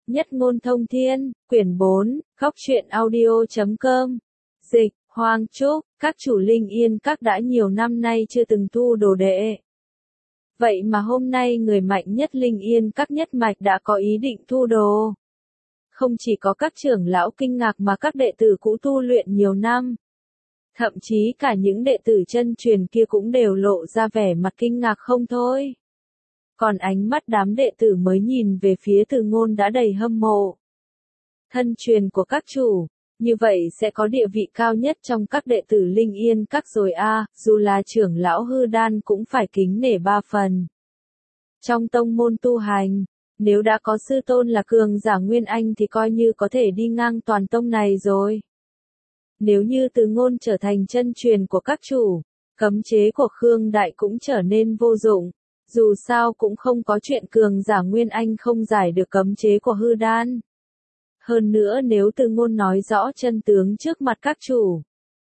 Nhất ngôn thông thiên, quyển 4, góc truyện audio.com. Dịch, Hoàng Trúc, các chủ Linh Yên các đã nhiều năm nay chưa từng thu đồ đệ. Vậy mà hôm nay người mạnh nhất Linh Yên các nhất mạch đã có ý định thu đồ. Không chỉ có các trưởng lão kinh ngạc mà các đệ tử cũ tu luyện nhiều năm. Thậm chí cả những đệ tử chân truyền kia cũng đều lộ ra vẻ mặt kinh ngạc không thôi. Còn ánh mắt đám đệ tử mới nhìn về phía Từ Ngôn đã đầy hâm mộ. Thân truyền của các chủ, như vậy sẽ có địa vị cao nhất trong các đệ tử Linh Yên các rồi a, dù là trưởng lão hư đan cũng phải kính nể 3 phần. Trong tông môn tu hành, nếu đã có sư tôn là cường giả Nguyên Anh thì coi như có thể đi ngang toàn tông này rồi. Nếu như Từ Ngôn trở thành chân truyền của các chủ, cấm chế của Khương Đại cũng trở nên vô dụng. Dù sao cũng không có chuyện cường giả Nguyên Anh không giải được cấm chế của hư đan. Hơn nữa nếu Từ Ngôn nói rõ chân tướng trước mặt các chủ,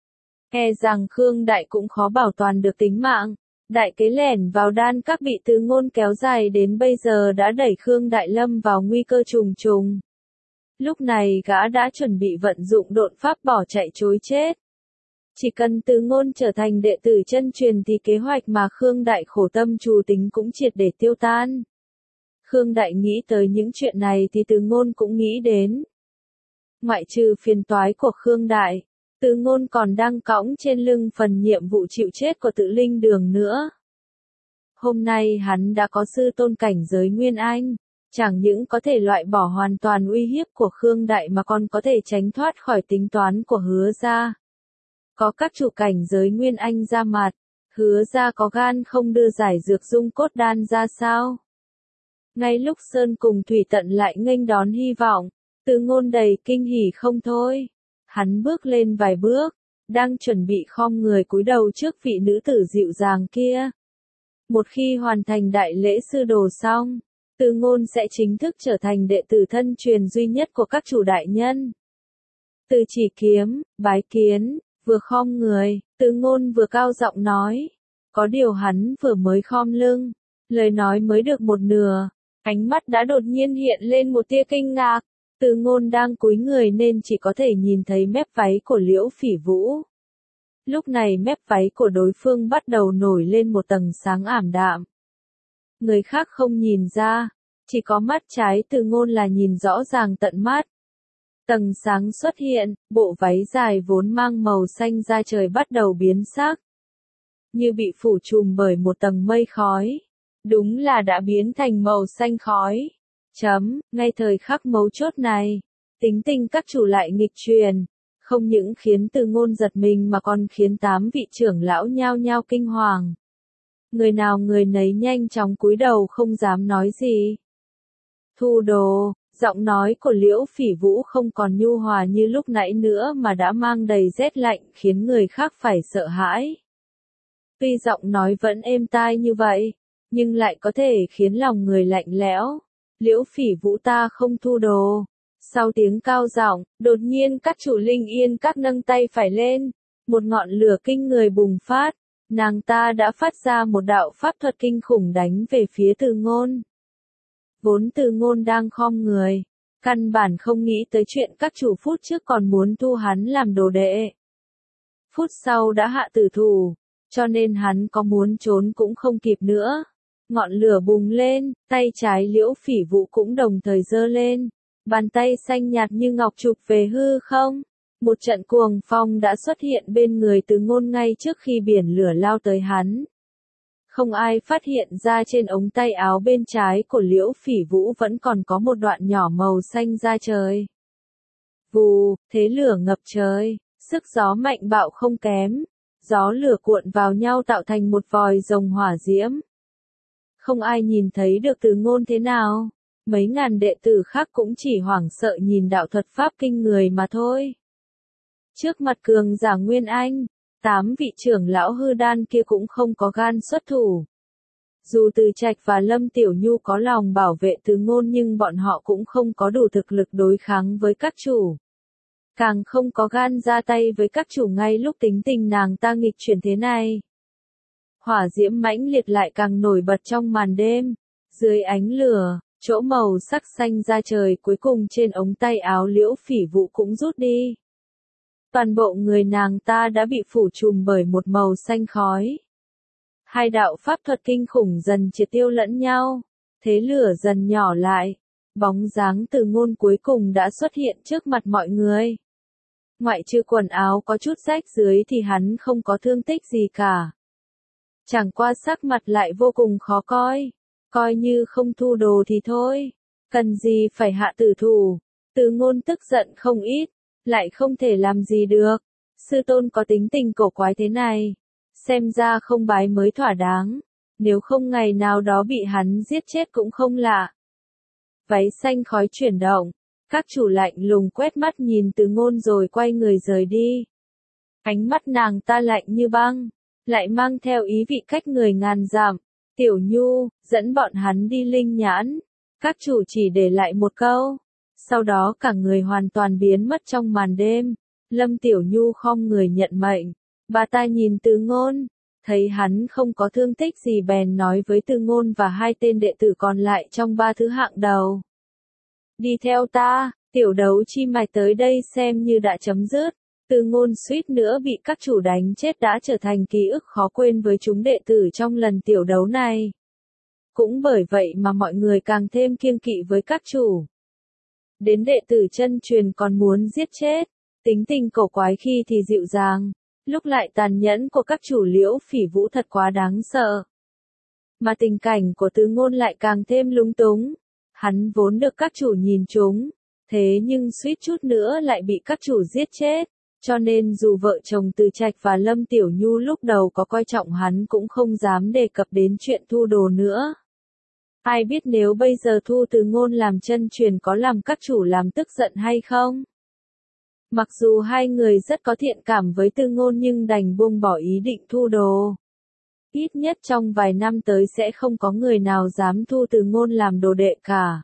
e rằng Khương Đại cũng khó bảo toàn được tính mạng. Đại kế lẻn vào đan các bị Từ Ngôn kéo dài đến bây giờ đã đẩy Khương Đại lâm vào nguy cơ trùng trùng. Lúc này gã đã chuẩn bị vận dụng độn pháp bỏ chạy trối chết. Chỉ cần Từ Ngôn trở thành đệ tử chân truyền thì kế hoạch mà Khương Đại khổ tâm trù tính cũng triệt để tiêu tan. Khương Đại nghĩ tới những chuyện này thì Từ Ngôn cũng nghĩ đến. Ngoại trừ phiền toái của Khương Đại, Từ Ngôn còn đang cõng trên lưng phần nhiệm vụ chịu chết của Tự Linh Đường nữa. Hôm nay hắn đã có sư tôn cảnh giới Nguyên Anh, chẳng những có thể loại bỏ hoàn toàn uy hiếp của Khương Đại mà còn có thể tránh thoát khỏi tính toán của Hứa gia. Có các chủ cảnh giới Nguyên Anh ra mặt, Hứa gia có gan không đưa giải dược dung cốt đan ra sao? Ngay lúc Sơn cùng Thủy Tận lại nghênh đón hy vọng, Từ Ngôn đầy kinh hỉ không thôi. Hắn bước lên vài bước, đang chuẩn bị khom người cúi đầu trước vị nữ tử dịu dàng kia. Một khi hoàn thành đại lễ sư đồ xong, Từ Ngôn sẽ chính thức trở thành đệ tử thân truyền duy nhất của các chủ đại nhân. Từ Chỉ Kiếm, bái kiến. Vừa khom người, Từ Ngôn vừa cao giọng nói. Có điều hắn vừa mới khom lưng, lời nói mới được một nửa, ánh mắt đã đột nhiên hiện lên một tia kinh ngạc. Từ Ngôn đang cúi người nên chỉ có thể nhìn thấy mép váy của Liễu Phỉ Vũ. Lúc này mép váy của đối phương bắt đầu nổi lên một tầng sáng ảm đạm. Người khác không nhìn ra, chỉ có mắt trái Từ Ngôn là nhìn rõ ràng tận mắt. Tầng sáng xuất hiện, bộ váy dài vốn mang màu xanh da trời bắt đầu biến sắc. Như bị phủ trùm bởi một tầng mây khói. Đúng là đã biến thành màu xanh khói. Ngay thời khắc mấu chốt này, tính tình các chủ lại nghịch truyền. Không những khiến Từ Ngôn giật mình mà còn khiến 8 vị trưởng lão nhao nhao kinh hoàng. Người nào người nấy nhanh chóng cúi đầu không dám nói gì. Thu đồ. Giọng nói của Liễu Phỉ Vũ không còn nhu hòa như lúc nãy nữa mà đã mang đầy rét lạnh khiến người khác phải sợ hãi. Tuy giọng nói vẫn êm tai như vậy, nhưng lại có thể khiến lòng người lạnh lẽo. Liễu Phỉ Vũ ta không thu đồ. Sau tiếng cao giọng, đột nhiên các chủ Linh Yên các nâng tay phải lên. Một ngọn lửa kinh người bùng phát. Nàng ta đã phát ra một đạo pháp thuật kinh khủng đánh về phía Từ Ngôn. Vốn Từ Ngôn đang khom người, căn bản không nghĩ tới chuyện các chủ phút trước còn muốn thu hắn làm đồ đệ. Phút sau đã hạ tử thủ, cho nên hắn có muốn trốn cũng không kịp nữa. Ngọn lửa bùng lên, tay trái Liễu Phỉ Vũ cũng đồng thời giơ lên, bàn tay xanh nhạt như ngọc chụp về hư không. Một trận cuồng phong đã xuất hiện bên người Từ Ngôn ngay trước khi biển lửa lao tới hắn. Không ai phát hiện ra trên ống tay áo bên trái của Liễu Phỉ Vũ vẫn còn có một đoạn nhỏ màu xanh da trời. Vù, thế lửa ngập trời, sức gió mạnh bạo không kém, gió lửa cuộn vào nhau tạo thành một vòi rồng hỏa diễm. Không ai nhìn thấy được Từ Ngôn thế nào, mấy ngàn đệ tử khác cũng chỉ hoảng sợ nhìn đạo thuật pháp kinh người mà thôi. Trước mặt cường giả Nguyên Anh, 8 vị trưởng lão hư đan kia cũng không có gan xuất thủ. Dù Từ Trạch và Lâm Tiểu Nhu có lòng bảo vệ Từ Ngôn nhưng bọn họ cũng không có đủ thực lực đối kháng với các chủ. Càng không có gan ra tay với các chủ ngay lúc tính tình nàng ta nghịch chuyển thế này. Hỏa diễm mãnh liệt lại càng nổi bật trong màn đêm. Dưới ánh lửa, chỗ màu sắc xanh da trời cuối cùng trên ống tay áo Liễu Phỉ Vũ cũng rút đi. Toàn bộ người nàng ta đã bị phủ trùm bởi một màu xanh khói. Hai đạo pháp thuật kinh khủng dần triệt tiêu lẫn nhau, thế lửa dần nhỏ lại, bóng dáng Từ Ngôn cuối cùng đã xuất hiện trước mặt mọi người. Ngoại trừ quần áo có chút rách dưới thì hắn không có thương tích gì cả. Chẳng qua sắc mặt lại vô cùng khó coi, coi như không thu đồ thì thôi, cần gì phải hạ tử thủ. Từ Ngôn tức giận không ít, lại không thể làm gì được. Sư tôn có tính tình cổ quái thế này, xem ra không bái mới thỏa đáng, nếu không ngày nào đó bị hắn giết chết cũng không lạ. Váy xanh khói chuyển động, các chủ lạnh lùng quét mắt nhìn Từ Ngôn rồi quay người rời đi. Ánh mắt nàng ta lạnh như băng, lại mang theo ý vị cách người ngàn dặm. Tiểu Nhu, dẫn bọn hắn đi Linh Nhãn. Các chủ chỉ để lại một câu. Sau đó cả người hoàn toàn biến mất trong màn đêm. Lâm Tiểu Nhu khom người nhận mệnh. Bà ta nhìn Từ Ngôn, thấy hắn không có thương tích gì bèn nói với Từ Ngôn và hai tên đệ tử còn lại trong ba thứ hạng đầu. Đi theo ta, tiểu đấu chi mạch tới đây xem như đã chấm dứt. Từ Ngôn suýt nữa bị các chủ đánh chết đã trở thành ký ức khó quên với chúng đệ tử trong lần tiểu đấu này. Cũng bởi vậy mà mọi người càng thêm kiêng kỵ với các chủ. Đến đệ tử chân truyền còn muốn giết chết, tính tình cổ quái khi thì dịu dàng, lúc lại tàn nhẫn của các chủ Liễu Phỉ Vũ thật quá đáng sợ. Mà tình cảnh của Từ Ngôn lại càng thêm lung túng, hắn vốn được các chủ nhìn trúng, thế nhưng suýt chút nữa lại bị các chủ giết chết. Cho nên dù vợ chồng Từ Trạch và Lâm Tiểu Nhu lúc đầu có coi trọng hắn cũng không dám đề cập đến chuyện thu đồ nữa. Ai biết nếu bây giờ thu Từ Ngôn làm chân truyền có làm các chủ làm tức giận hay không? Mặc dù hai người rất có thiện cảm với Từ Ngôn nhưng đành buông bỏ ý định thu đồ. Ít nhất trong vài năm tới sẽ không có người nào dám thu Từ Ngôn làm đồ đệ cả.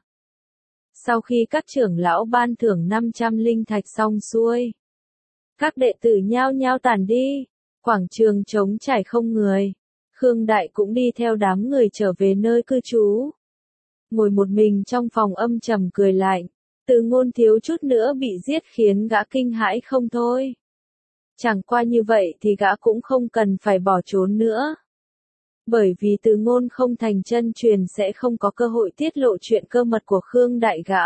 Sau khi các trưởng lão ban thưởng 500 linh thạch xong xuôi, các đệ tử nhao nhao tản đi, quảng trường trống trải không người. Khương Đại cũng đi theo đám người trở về nơi cư trú. Ngồi một mình trong phòng âm trầm cười lạnh, Từ Ngôn thiếu chút nữa bị giết khiến gã kinh hãi không thôi. Chẳng qua như vậy thì gã cũng không cần phải bỏ trốn nữa. Bởi vì Từ Ngôn không thành chân truyền sẽ không có cơ hội tiết lộ chuyện cơ mật của Khương Đại gã.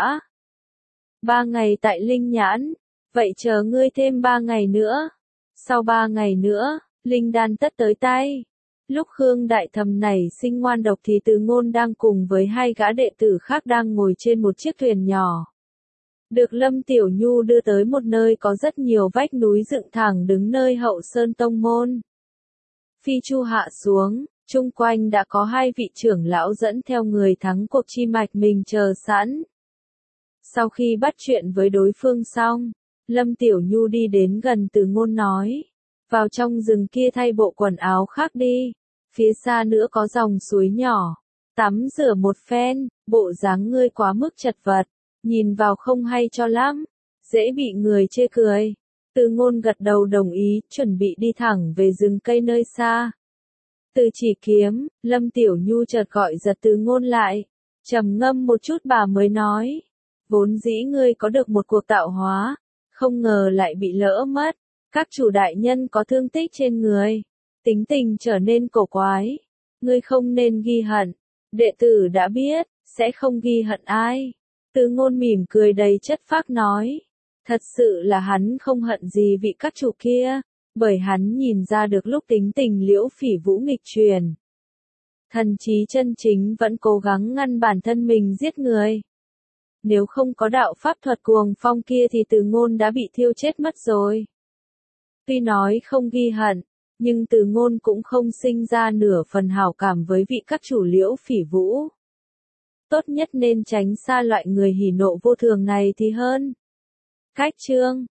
3 ngày tại Linh Nhãn. Vậy chờ ngươi thêm 3 ngày nữa. Sau 3 ngày nữa, linh đan tất tới tay. Lúc Khương Đại Thầm nảy sinh ngoan độc thì Từ Ngôn đang cùng với hai gã đệ tử khác đang ngồi trên một chiếc thuyền nhỏ. Được Lâm Tiểu Nhu đưa tới một nơi có rất nhiều vách núi dựng thẳng đứng nơi hậu sơn tông môn. Phi chu hạ xuống, chung quanh đã có hai vị trưởng lão dẫn theo người thắng cuộc chi mạch mình chờ sẵn. Sau khi bắt chuyện với đối phương xong, Lâm Tiểu Nhu đi đến gần Từ Ngôn nói, vào trong rừng kia thay bộ quần áo khác đi, phía xa nữa có dòng suối nhỏ, tắm rửa một phen, bộ dáng ngươi quá mức chật vật, nhìn vào không hay cho lắm, dễ bị người chê cười. Từ Ngôn gật đầu đồng ý, chuẩn bị đi thẳng về rừng cây nơi xa. Từ Chỉ Kiếm, Lâm Tiểu Nhu chợt gọi giật Từ Ngôn lại, trầm ngâm một chút bà mới nói, vốn dĩ ngươi có được một cuộc tạo hóa, không ngờ lại bị lỡ mất. Các chủ đại nhân có thương tích trên người, tính tình trở nên cổ quái. Ngươi không nên ghi hận, đệ tử đã biết, sẽ không ghi hận ai. Từ Ngôn mỉm cười đầy chất phác nói, thật sự là hắn không hận gì vị các chủ kia, bởi hắn nhìn ra được lúc tính tình Liễu Phỉ Vũ nghịch truyền. Thần trí chân chính vẫn cố gắng ngăn bản thân mình giết người. Nếu không có đạo pháp thuật cuồng phong kia thì Từ Ngôn đã bị thiêu chết mất rồi. Tuy nói không ghi hận, nhưng Từ Ngôn cũng không sinh ra nửa phần hảo cảm với vị các chủ Liễu Phỉ Vũ. Tốt nhất nên tránh xa loại người hỉ nộ vô thường này thì hơn. Cách chương